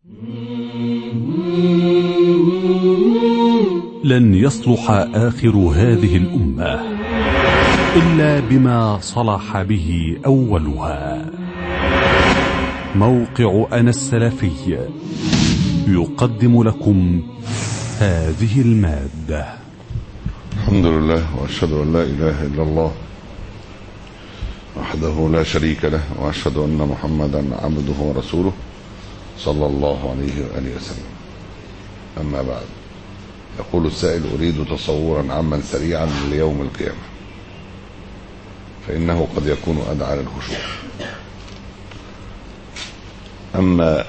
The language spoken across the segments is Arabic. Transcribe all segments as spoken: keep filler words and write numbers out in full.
لن يصلح آخر هذه الأمة إلا بما صلح به أولها. موقع أنا السلفي يقدم لكم هذه المادة. الحمد لله، وأشهد أن لا إله إلا الله وحده لا شريك له، وأشهد أن محمدا عبده ورسوله صلى الله عليه وآله وسلم. أما بعد، يقول السائل: أريد تصورا عاما سريعا ليوم القيامة، فإنه قد يكون أدعى للخشوع. أما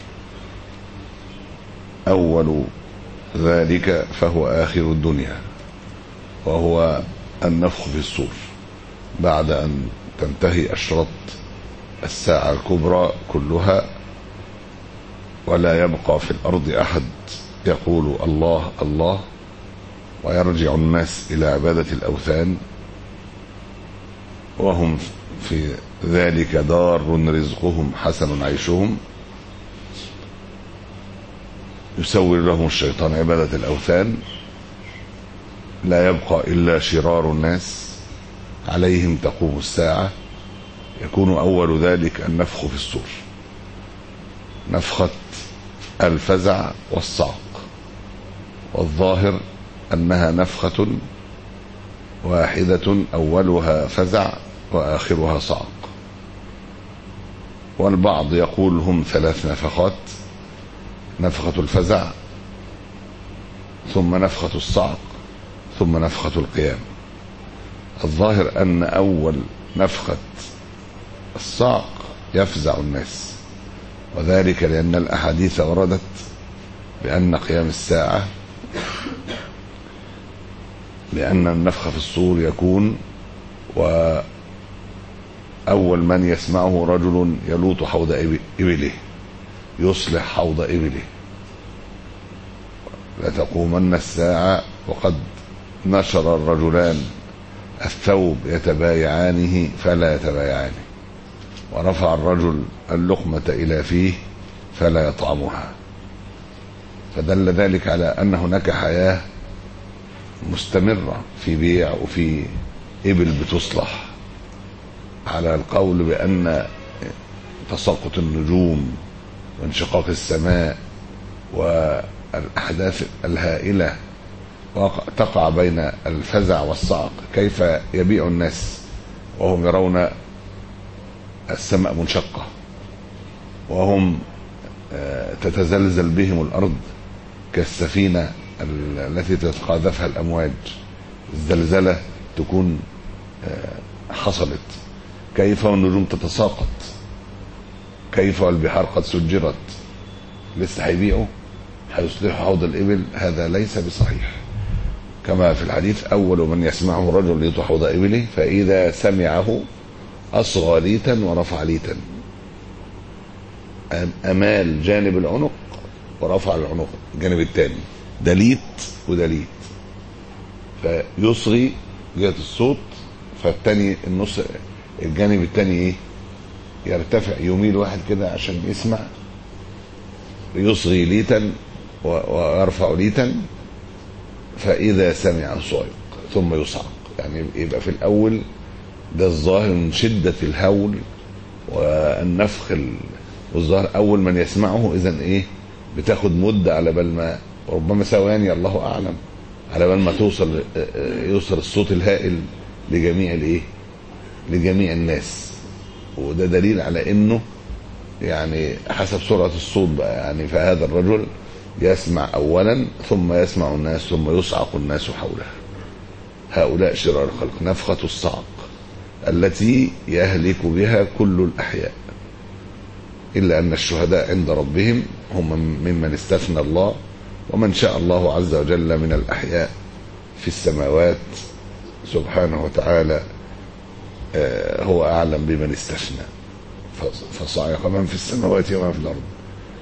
أول ذلك فهو آخر الدنيا، وهو النفخ في الصور بعد أن تنتهي أشراط الساعة الكبرى كلها، ولا يبقى في الأرض أحد يقول الله الله، ويرجع الناس إلى عبادة الأوثان، وهم في ذلك دار رزقهم حسن عيشهم. يسول لهم الشيطان عبادة الأوثان، لا يبقى إلا شرار الناس، عليهم تقوم الساعة. يكون أول ذلك النفخ في الصور، نفخة الفزع والصعق، والظاهر أنها نفخة واحدة أولها فزع وآخرها صعق، والبعض يقول هم ثلاث نفخات: نفخة الفزع، ثم نفخة الصعق، ثم نفخة القيام. الظاهر أن أول نفخة الصعق يفزع الناس، وذلك لأن الأحاديث وردت بأن قيام الساعة، لأن النفخ في الصور يكون وأول من يسمعه رجل يلوط حوض إبله، يصلح حوض إبله. لتقومن الساعة وقد نشر الرجلان الثوب يتبايعانه فلا يتبايعانه، ورفع الرجل اللقمة إلى فيه فلا يطعمها، فدل ذلك على أن هناك حياة مستمرة في بيع وفي إبل بتصلح، على القول بأن تساقط النجوم وانشقاق السماء والأحداث الهائلة تقع بين الفزع والصعق. كيف يبيع الناس وهم يرون السماء منشقة، وهم تتزلزل بهم الأرض كالسفينة التي تتقاذفها الأمواج، الزلزلة تكون حصلت. كيف والنجوم تتساقط، كيف والبحار قد سجرت، لسه هيبيعوا هيصلحوا حوض الإبل؟ هذا ليس بصحيح. كما في الحديث: أول من يسمعه رجل يلوط حوض إبله، فإذا سمعه أصغى ليتا ورفع ليتا، أمال جانب العنق ورفع العنق الجانب الثاني، دليت ودليت، فيصغي جهة الصوت، فالتاني النص الجانب الثاني ايه يرتفع، يميل واحد كده عشان يسمع، يصغي ليتا ويرفع ليتا، فإذا سمع صعق ثم يصعق. يعني يبقى في الأول ده الظاهر من شدة الهول والنفخ، والظاهر أول من يسمعه إذن إيه بتاخد مدة على بال ما، ربما ثواني الله أعلم، على بال ما توصل يوصل الصوت الهائل لجميع الإيه لجميع الناس. وده دليل على إنه يعني حسب سرعة الصوت بقى، يعني فهذا الرجل يسمع أولا ثم يسمع الناس ثم يصعق الناس حوله. هؤلاء شرار الخلق. نفخة الصعق التي يهلك بها كل الأحياء، إلا أن الشهداء عند ربهم هم ممن استثنى الله، ومن شاء الله عز وجل من الأحياء في السماوات سبحانه وتعالى هو أعلم بمن استثنى، فصعق من في السماوات ومن في الأرض.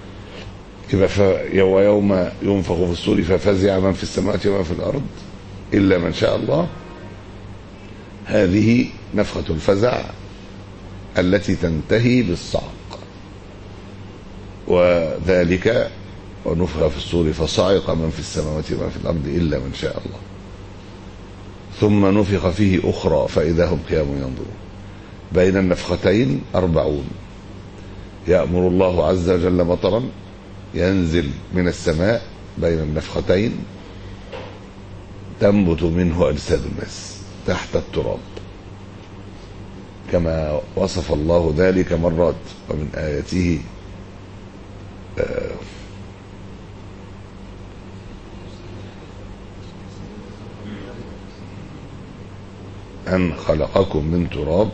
ويوم ينفخ في الصور ففزع من في السماوات ومن في الأرض إلا من شاء الله. هذه نفخة الفزع التي تنتهي بالصعق. وذلك ونفخ في الصور فصعق من في السماوات ومن في الأرض إلا من شاء الله ثم نفخ فيه أخرى فإذا هم قيام ينظرون. بين النفختين أربعون. يأمر الله عز وجل مطرا ينزل من السماء بين النفختين تنبت منه أجساد الناس تحت التراب كما وصف الله ذلك مرات. ومن آياته آه أن خلقكم من تراب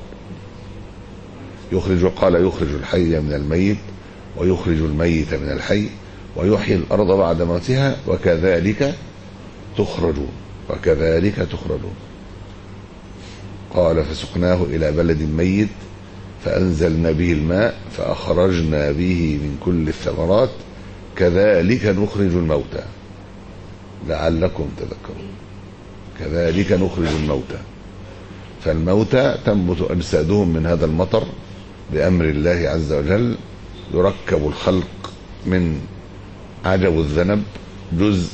يخرج قال يخرج الحي من الميت ويخرج الميت من الحي ويحيي الأرض بعد موتها وكذلك تخرجون وكذلك تخرجون. قال فسقناه إلى بلد ميت فأنزلنا به الماء فأخرجنا به من كل الثمرات كذلك نخرج الموتى لعلكم تذكرون. كذلك نخرج الموتى. فالموتى تنبت أجسادهم من هذا المطر بأمر الله عز وجل. يركب الخلق من عجب الذنب جزء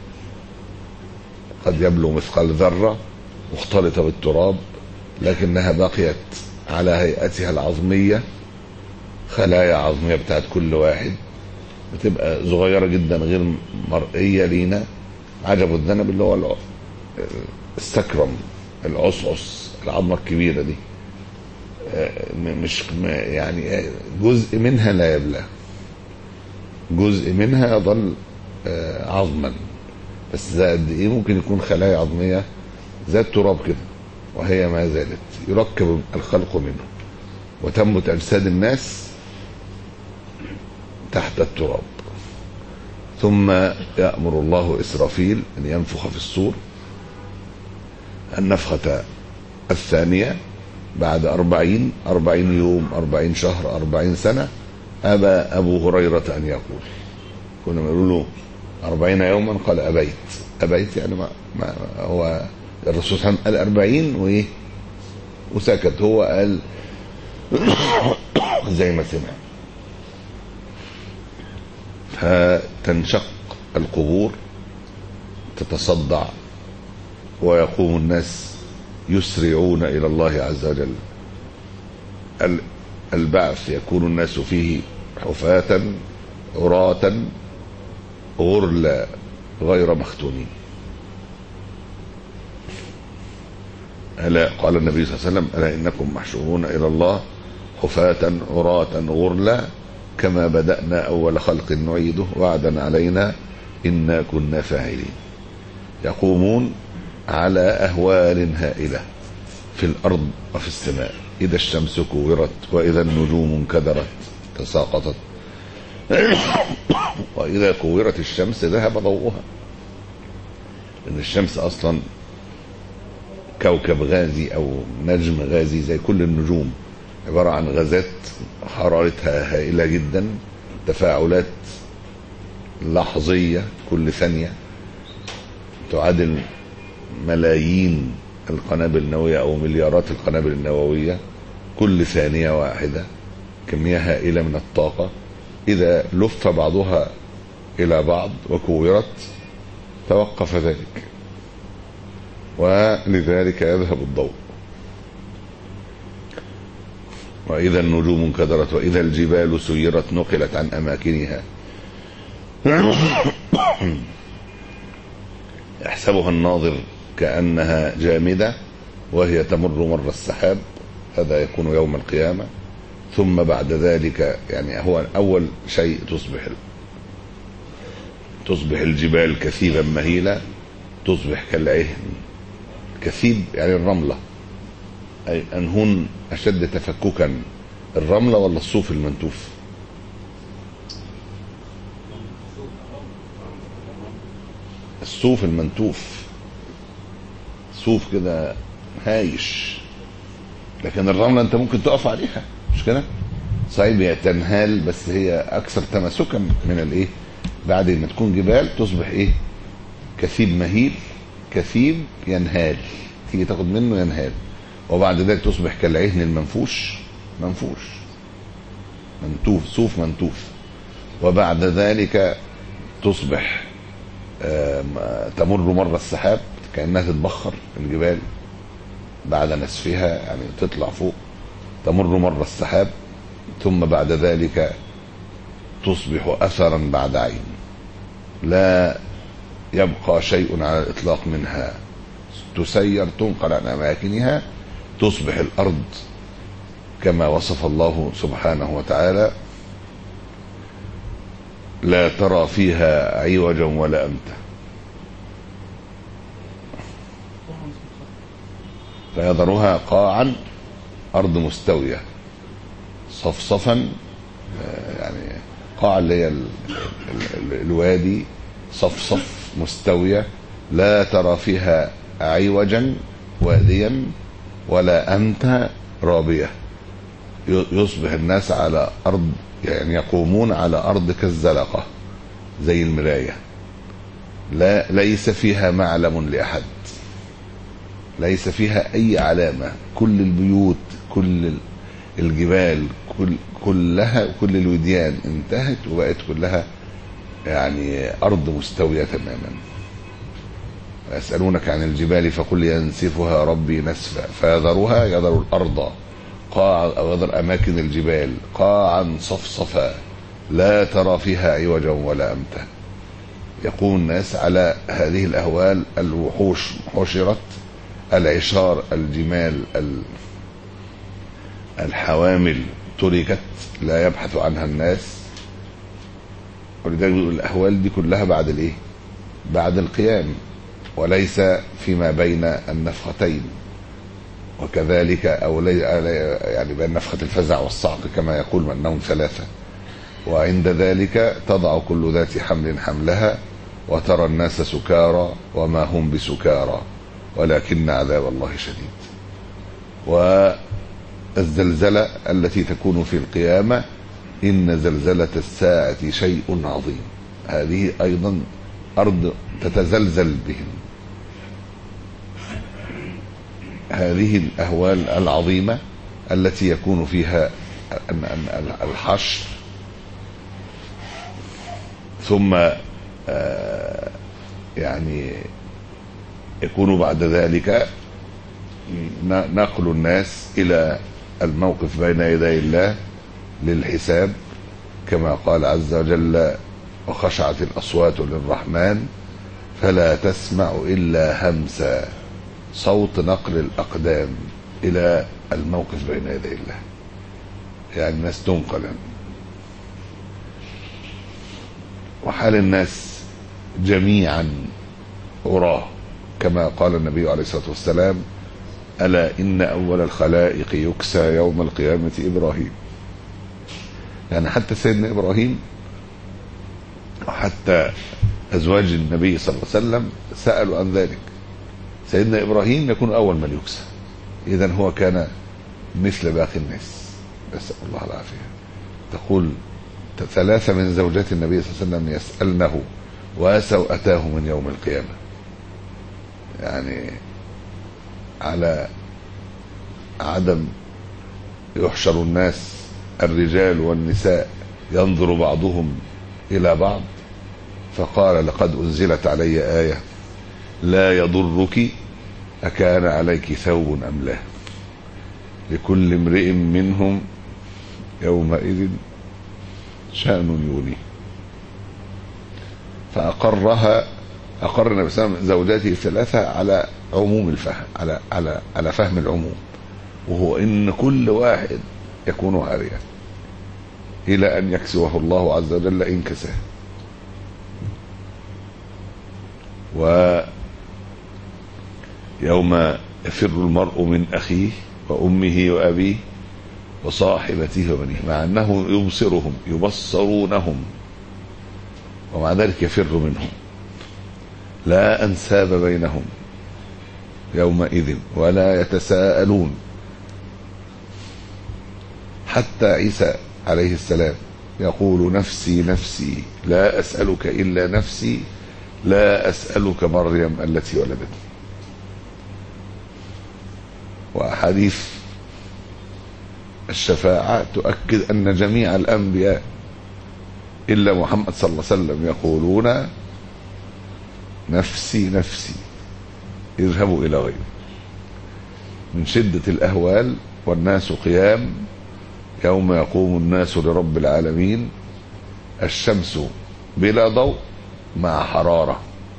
قد يبلغ مثقال ذرة مختلطة بالتراب لكنها بقيت على هيئتها العظمية. خلايا عظمية بتاعت كل واحد بتبقى صغيرة جدا غير مرئية لينا. عجب الذنب اللي هو السكرم العصعص العظمة الكبيرة دي مش يعني جزء منها لا يبلى جزء منها يظل عظما بس ده قد ايه ممكن يكون خلايا عظمية زي التراب كده وهي ما زالت يركب الخلق منه وتنبت أجساد الناس تحت التراب. ثم يأمر الله إسرافيل أن ينفخ في الصور النفخة الثانية بعد أربعين أربعين يوم أربعين شهر أربعين سنة. أبى أبو هريرة أن يقول كنا نقول له أربعين يوما قال أبيت أبيت يعني ما, ما هو الرسول صلى الله عليه وسلم قال أربعين وإيه وسكت هو قال زي ما سمع. فتنشق القبور تتصدع ويقوم الناس يسرعون إلى الله عز وجل. البعث يكون الناس فيه حفاة عراة غرلا غير مختونين. ألا قال النبي صلى الله عليه وسلم ألا إنكم محشورون إلى الله حفاة عراة غرلا كما بدأنا أول خلق نعيده وعدا علينا إنا كنا فاعلين. يقومون على أهوال هائلة في الأرض وفي السماء. إذا الشمس كورت وإذا النجوم انكدرت تساقطت وإذا كورت الشمس ذهب ضوءها. إن الشمس أصلا كوكب غازي أو نجم غازي زي كل النجوم عبارة عن غازات حرارتها هائلة جدا تفاعلات لحظية كل ثانية تعادل ملايين القنابل النووية أو مليارات القنابل النووية كل ثانية واحدة. كمية هائلة من الطاقة إذا لف بعضها إلى بعض وكورت توقف ذلك ولذلك يذهب الضوء. وإذا النجوم انكدرت وإذا الجبال سيرت نقلت عن أماكنها يحسبها الناظر كأنها جامدة وهي تمر مر السحاب. هذا يكون يوم القيامة. ثم بعد ذلك يعني هو أول شيء تصبح تصبح الجبال كثيبا مهيلة تصبح كالعهن. كثيب يعني الرملة أي أنهن أشد تفككا الرملة ولا الصوف المنتوف؟ الصوف المنتوف صوف كده هايش لكن الرملة انت ممكن تقف عليها مش كده صعيب هي تنهال بس هي اكثر تماسكا من الايه بعد ما تكون جبال تصبح ايه كثيب مهيل كثيب ينهال تيجي تاخد منه ينهال وبعد ذلك تصبح كالعهن المنفوش منفوش منتوف صوف منتوف وبعد ذلك تصبح تمر مر السحاب كأنها تتبخر الجبال بعد نسفها، يعني تطلع فوق تمر مر السحاب، ثم بعد ذلك تصبح أثرا بعد عين، لا يبقى شيء على الإطلاق منها، تسير تنقل عن أماكنها، تصبح الأرض كما وصف الله سبحانه وتعالى لا ترى فيها عوجا ولا أمتا، فيذرها قاعا أرض مستوية صفصفا، يعني قاع اللي هي الوادي صفصف مستوية لا ترى فيها عوجا واديا ولا أمتا رابية، يصبح الناس على أرض، يعني يقومون على أرض كالزلقة زي المراية، لا ليس فيها معلم لأحد، ليس فيها أي علامة، كل البيوت كل الجبال كل كلها كل الوديان انتهت وبقت كلها يعني أرض مستوية تماما. يسألونك عن الجبال فقل ينسفها ربي نسفا فيذرها، يذر الأرض قاعا أو يذر أماكن الجبال قاعا صفصفا لا ترى فيها عوجا ولا أمتا. يقوم الناس على هذه الأهوال، الوحوش حشرت، العشار الجمال الحوامل تركت لا يبحث عنها الناس، ولذلك الأهوال دي كلها بعد الإيه؟ بعد القيام، وليس فيما بين النفختين، وكذلك أو يعني بين نفخة الفزع والصعق كما يقول أنهم ثلاثة. وعند ذلك تضع كل ذات حمل حملها وترى الناس سكارى وما هم بسكارى ولكن عذاب الله شديد. والزلزلة التي تكون في القيامة إن زلزلة الساعة شيء عظيم، هذه أيضا أرض تتزلزل بهم. هذه الأهوال العظيمة التي يكون فيها الحشر، ثم يعني يكون بعد ذلك نقل الناس إلى الموقف بين يدي الله للحساب، كما قال عز وجل وخشعت الأصوات للرحمن فلا تسمع إلا همسا، صوت نقل الأقدام إلى الموقف بين يدي الله، يعني الناس تنقل. وحال الناس جميعا عراه كما قال النبي عليه الصلاة والسلام ألا إن أول الخلائق يكسى يوم القيامة إبراهيم. يعني حتى سيدنا إبراهيم وحتى أزواج النبي صلى الله عليه وسلم سألوا عن ذلك، سيدنا إبراهيم يكون أول من يكسى، إذن هو كان مثل باقي الناس، نسأل الله العافية. تقول ثلاثة من زوجات النبي صلى الله عليه وسلم يسألنه واسوا أتاه من يوم القيامة، يعني على عدم يحشر الناس الرجال والنساء ينظر بعضهم إلى بعض، فقال لقد أنزلت علي آية لا يضرك أكان عليك ثوب أم لا، لكل امرئ منهم يومئذ شأن يغنيه. فأقرها أقر النبي صلى الله عليه وسلم زوجاته الثلاثة على عموم الفهم، على على على فهم العموم، وهو إن كل واحد يكون عاريا إلى أن يكسوه الله عز وجل إن كساه. ويوم يفر المرء من أخيه وأمه وأبيه وصاحبته وبنيه، مع أنه يبصرهم يبصرونهم ومع ذلك يفر منهم، لا أنساب بينهم يومئذ ولا يتساءلون. حتى عيسى عليه السلام يقول نفسي نفسي لا أسألك إلا نفسي لا أسألك مريم التي ولدتني. وأحاديث الشفاعة تؤكد أن جميع الأنبياء إلا محمد صلى الله عليه وسلم يقولون نفسي نفسي اذهبوا إلى غيره، من شدة الأهوال. والناس قيام يوم يقوم الناس لرب العالمين، الشمس بلا ضوء مع حرارة،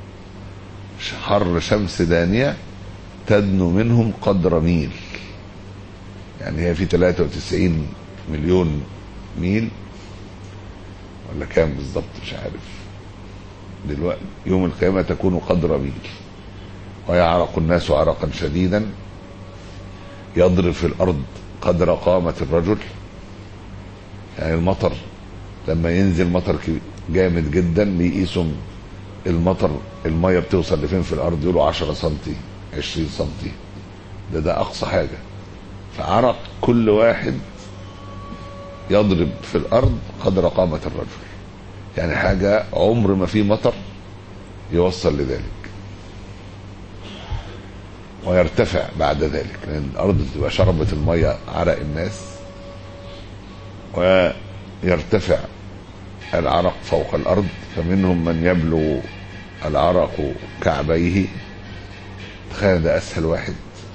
حر شمس دانية تدنو منهم قدر ميل، يعني هي في ثلاثة وتسعين مليون ميل ولا كام بالضبط مش عارف دلوقتي. يوم القيامة تكون قدر ميل، ويعرق الناس عرقا شديدا، يضرب في الأرض قدر قامة الرجل. يعني المطر لما ينزل مطر جامد جدا بيقيسوا المطر المية بتوصل لفين في الأرض، يقولوا عشرة سنتي عشرين سنتي، ده ده أقصى حاجة. فعرق كل واحد يضرب في الأرض قدر قامة الرجل، يعني حاجة عمر ما في مطر يوصل لذلك. ويرتفع بعد ذلك، لأن الأرض تبقى شربت المية عرق الناس، ويرتفع العرق فوق الأرض، فمنهم من يبلغ العرق كعبيه. تخيل ده أسهل واحد،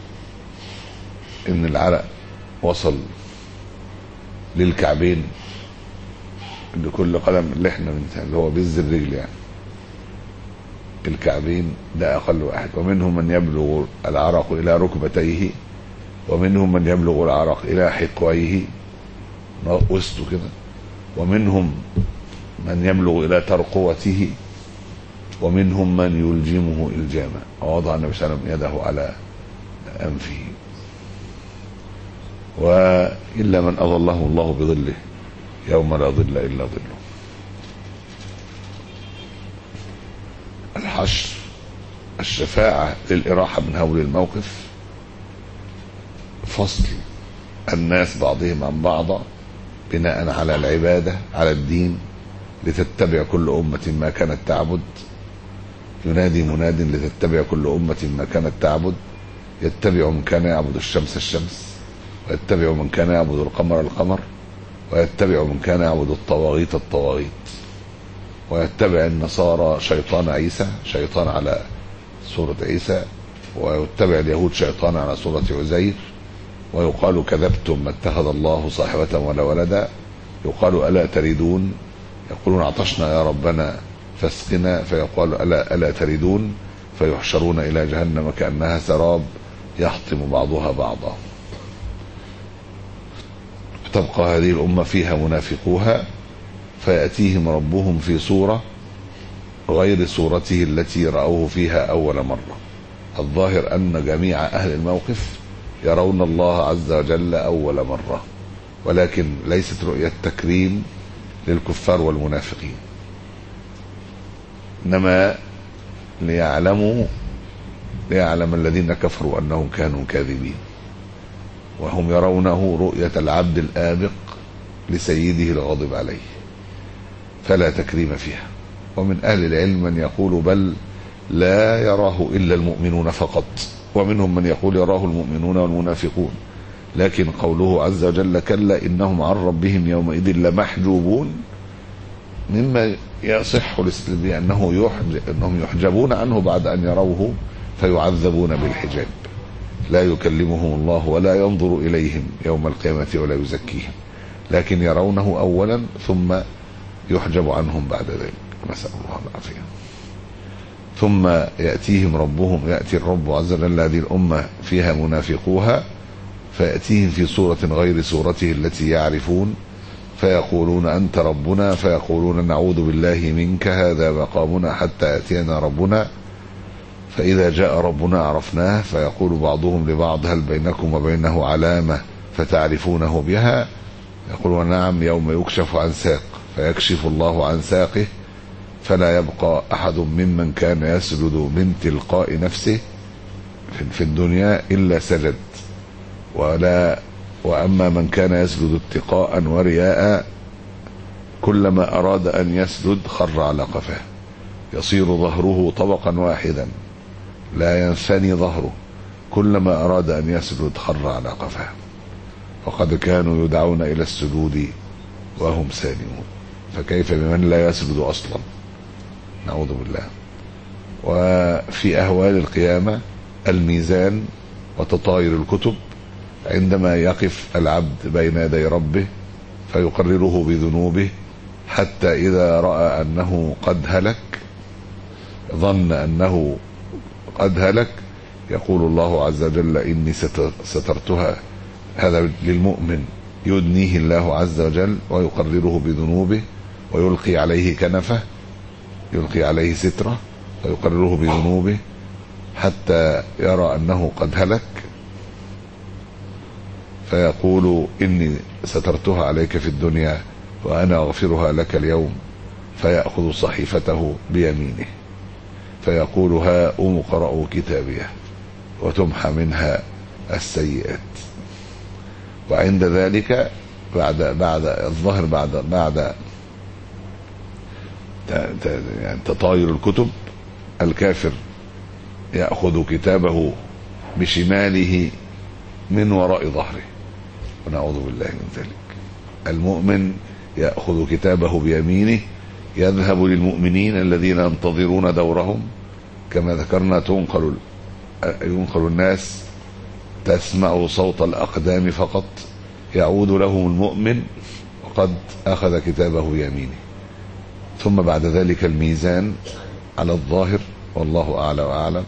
إن العرق وصل للكعبين، لكل قدم اللي احنا اللي هو بز الرجل يعني الكعبين، ده أقل واحد. ومنهم من يبلغ العرق إلى ركبتيه، ومنهم من يبلغ العرق إلى حقويه وسطه كده، ومنهم من يبلغ إلى ترقوته، ومنهم من يلجمه إلجاما. ووضع النبي صلى الله عليه وسلم يده على أنفه. وإلا من أظله الله بظله يوم لا ظل إلا ظله. الحشر، الشفاعة للإراحة من هول الموقف، فصل الناس بعضهم عن بعض بناء على العبادة على الدين، لتتبع كل أمة ما كانت تعبد. ينادي مناد لتتبع كل أمة ما كانت تعبد، يتبع من كان يعبد الشمس الشمس، ويتبع من كان يعبد القمر القمر، ويتبع من كان يعبد الطواغيت الطواغيت، ويتبع النصارى شيطان عيسى، شيطان على صورة عيسى، ويتبع اليهود شيطان على صورة عزير. ويقال كذبتم ما اتخذ الله صاحبة ولا ولدا. يقال ألا تريدون، يقولون عطشنا يا ربنا فاسقنا، فيقال ألا ألا تريدون، فيحشرون إلى جهنم كأنها سراب يحطم بعضها بعضا. تبقى هذه الأمة فيها منافقوها، فيأتيهم ربهم في صورة غير صورته التي رأوه فيها أول مرة. الظاهر أن جميع أهل الموقف يرون الله عز وجل أول مرة، ولكن ليست رؤية تكريم للكفار والمنافقين، إنما ليعلموا ليعلم الذين كفروا أنهم كانوا كاذبين. وهم يرونه رؤية العبد الآبق لسيده الغاضب عليه، فلا تكريم فيها. ومن أهل العلم من يقول بل لا يراه إلا المؤمنون فقط، ومنهم من يقول يراه المؤمنون والمنافقون. لكن قوله عز وجل كلا إنهم عن ربهم يومئذ لمحجوبون، مما يصح بأنه أنهم يحجبون عنه بعد أن يروه فيعذبون بالحجاب، لا يكلمهم الله ولا ينظر إليهم يوم القيامة ولا يزكيهم، لكن يرونه أولا ثم يحجب عنهم بعد ذلك، نسأل الله العافية. ثم يأتيهم ربهم، يأتي الرب عز وجل هذه الأمة فيها منافقوها، فيأتيهم في صورة غير صورته التي يعرفون، فيقولون أنت ربنا، فيقولون نعوذ بالله منك هذا مقامنا حتى يأتينا ربنا، فإذا جاء ربنا عرفناه، فيقول بعضهم لبعض هل بينكم وبينه علامة فتعرفونه بها؟ يقولون نعم، يوم يكشف عن ساق فيكشف الله عن ساقه فلا يبقى أحد ممن كان يسجد من تلقاء نفسه في الدنيا إلا سجد، ولا وأما من كان يسجد اتقاء ورياء كلما أراد أن يسجد خر على قفاه، يصير ظهره طبقا واحدا لا ينثني ظهره، كلما أراد أن يسجد خر على قفاه، وقد كانوا يدعون إلى السجود وهم سالمون. فكيف بمن لا يسجد أصلا؟ نعوذ بالله. وفي أهوال القيامة الميزان وتطاير الكتب عندما يقف العبد بين يدي ربه فيقرره بذنوبه، حتى إذا رأى أنه قد هلك، ظن أنه قد هلك، يقول الله عز وجل إني سترتها. هذا للمؤمن يدنيه الله عز وجل ويقرره بذنوبه ويلقي عليه كنفه، يلقي عليه سترة ويقرره بذنوبه حتى يرى أنه قد هلك، فيقول إني سترتها عليك في الدنيا وأنا أغفرها لك اليوم، فيأخذ صحيفته بيمينه فيقول ها أم اقرءوا كتابيه، وتمحى منها السيئات. وعند ذلك بعد بعد الظهر بعد بعد يعني تطاير الكتب، الكافر يأخذ كتابه بشماله من وراء ظهره، ونعوذ بالله من ذلك. المؤمن يأخذ كتابه بيمينه، يذهب للمؤمنين الذين ينتظرون دورهم، كما ذكرنا تنقل ينقل الناس تسمع صوت الأقدام فقط، يعود لهم المؤمن وقد أخذ كتابه بيمينه. ثم بعد ذلك الميزان على الظاهر، والله أعلى وأعلم.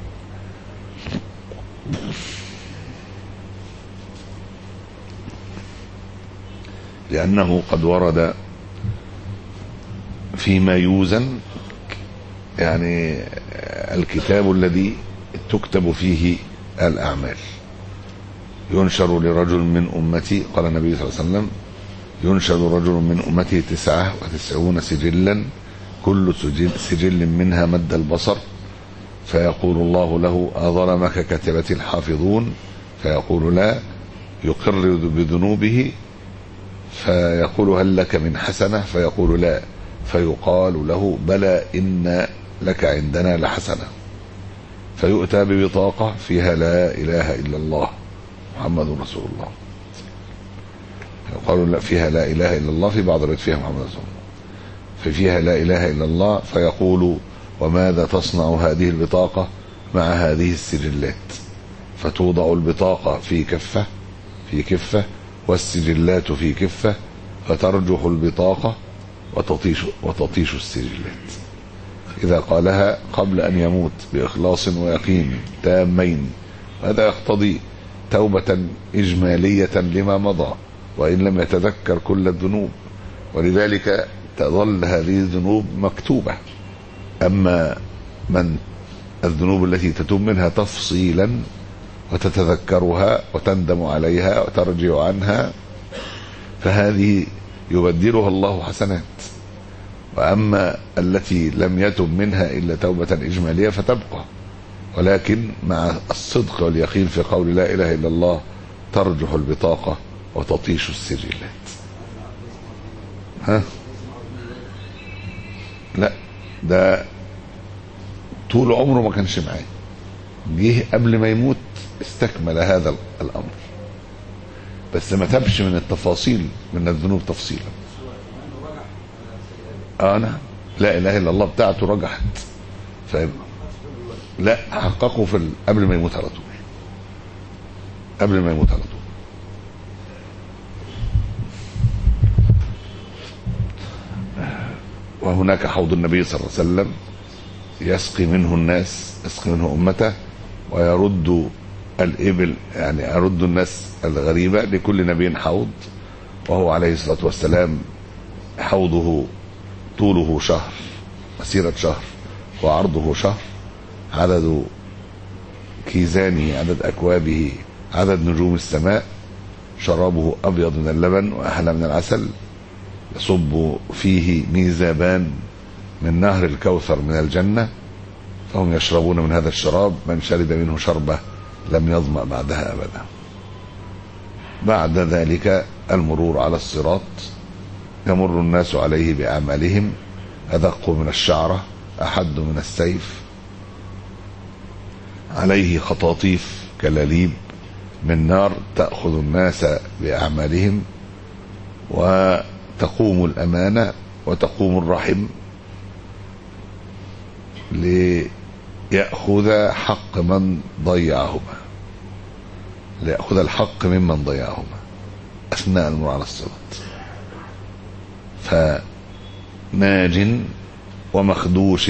لأنه قد ورد فيما يوزن يعني الكتاب الذي تكتب فيه الأعمال. ينشر لرجل من أمتي، قال النبي صلى الله عليه وسلم، ينشر رجل من أمتي تسعة وتسعون سجلا، كل سجل, سجل منها مد البصر، فيقول الله له أظلمك كتبتي الحافظون؟ فيقول لا، يقر بذنوبه، فيقول هل لك من حسنة؟ فيقول لا، فيقال له بلى إن لك عندنا لحسنة، فيؤتى ببطاقة فيها لا إله إلا الله محمد رسول الله، يقال لا فيها لا إله إلا الله، في بعض الروايات فيها محمد رسول الله، ففيها لا إله إلا الله. فيقول وماذا تصنع هذه البطاقة مع هذه السجلات؟ فتوضع البطاقة في كفة في كفة والسجلات في كفة، فترجح البطاقة وتطيش وتطيش السجلات. إذا قالها قبل أن يموت بإخلاص ويقين تامين، هذا يقتضي توبة إجمالية لما مضى، وإن لم يتذكر كل الذنوب، ولذلك تظل هذه الذنوب مكتوبة. أما من الذنوب التي تتوب منها تفصيلا وتتذكرها وتندم عليها وترجع عنها، فهذه يبدلها الله حسنات. وأما التي لم يتب منها إلا توبة إجمالية فتبقى، ولكن مع الصدق واليقين في قول لا إله إلا الله ترجح البطاقة وتطيش السجلات. ها؟ لا، ده طول عمره ما كانش معاه، جه قبل ما يموت استكمل هذا الأمر، بس ما تبش من التفاصيل من الذنوب تفصيلا. أنا لا إله إلا الله بتاعته رجحت، فاهم؟ لا، حققه في قبل ما يموت على طول، قبل ما يموت على طول. وهناك حوض النبي صلى الله عليه وسلم يسقي منه الناس، يسقي منه أمته، ويرد الإبل، يعني يرد الناس الغريبة. لكل نبي حوض، وهو عليه الصلاة والسلام حوضه طوله شهر، مسيرة شهر، وعرضه شهر، عدد كيزانه، عدد أكوابه، عدد نجوم السماء، شرابه أبيض من اللبن وأحلى من العسل، يصب فيه ميزابان من نهر الكوثر من الجنة، فهم يشربون من هذا الشراب، من شرب منه شربة لم يظمأ بعدها أبدا. بعد ذلك المرور على الصراط، يمر الناس عليه بأعمالهم، أدق من الشعرة، أحد من السيف، عليه خطاطيف كلاليب من نار تأخذ الناس بأعمالهم، وتقوم الأمانة وتقوم الرحم ليأخذ حق من ضيعهما، ليأخذ الحق ممن ضيعهما أثناء المرور على الصراط. فناج ومخدوش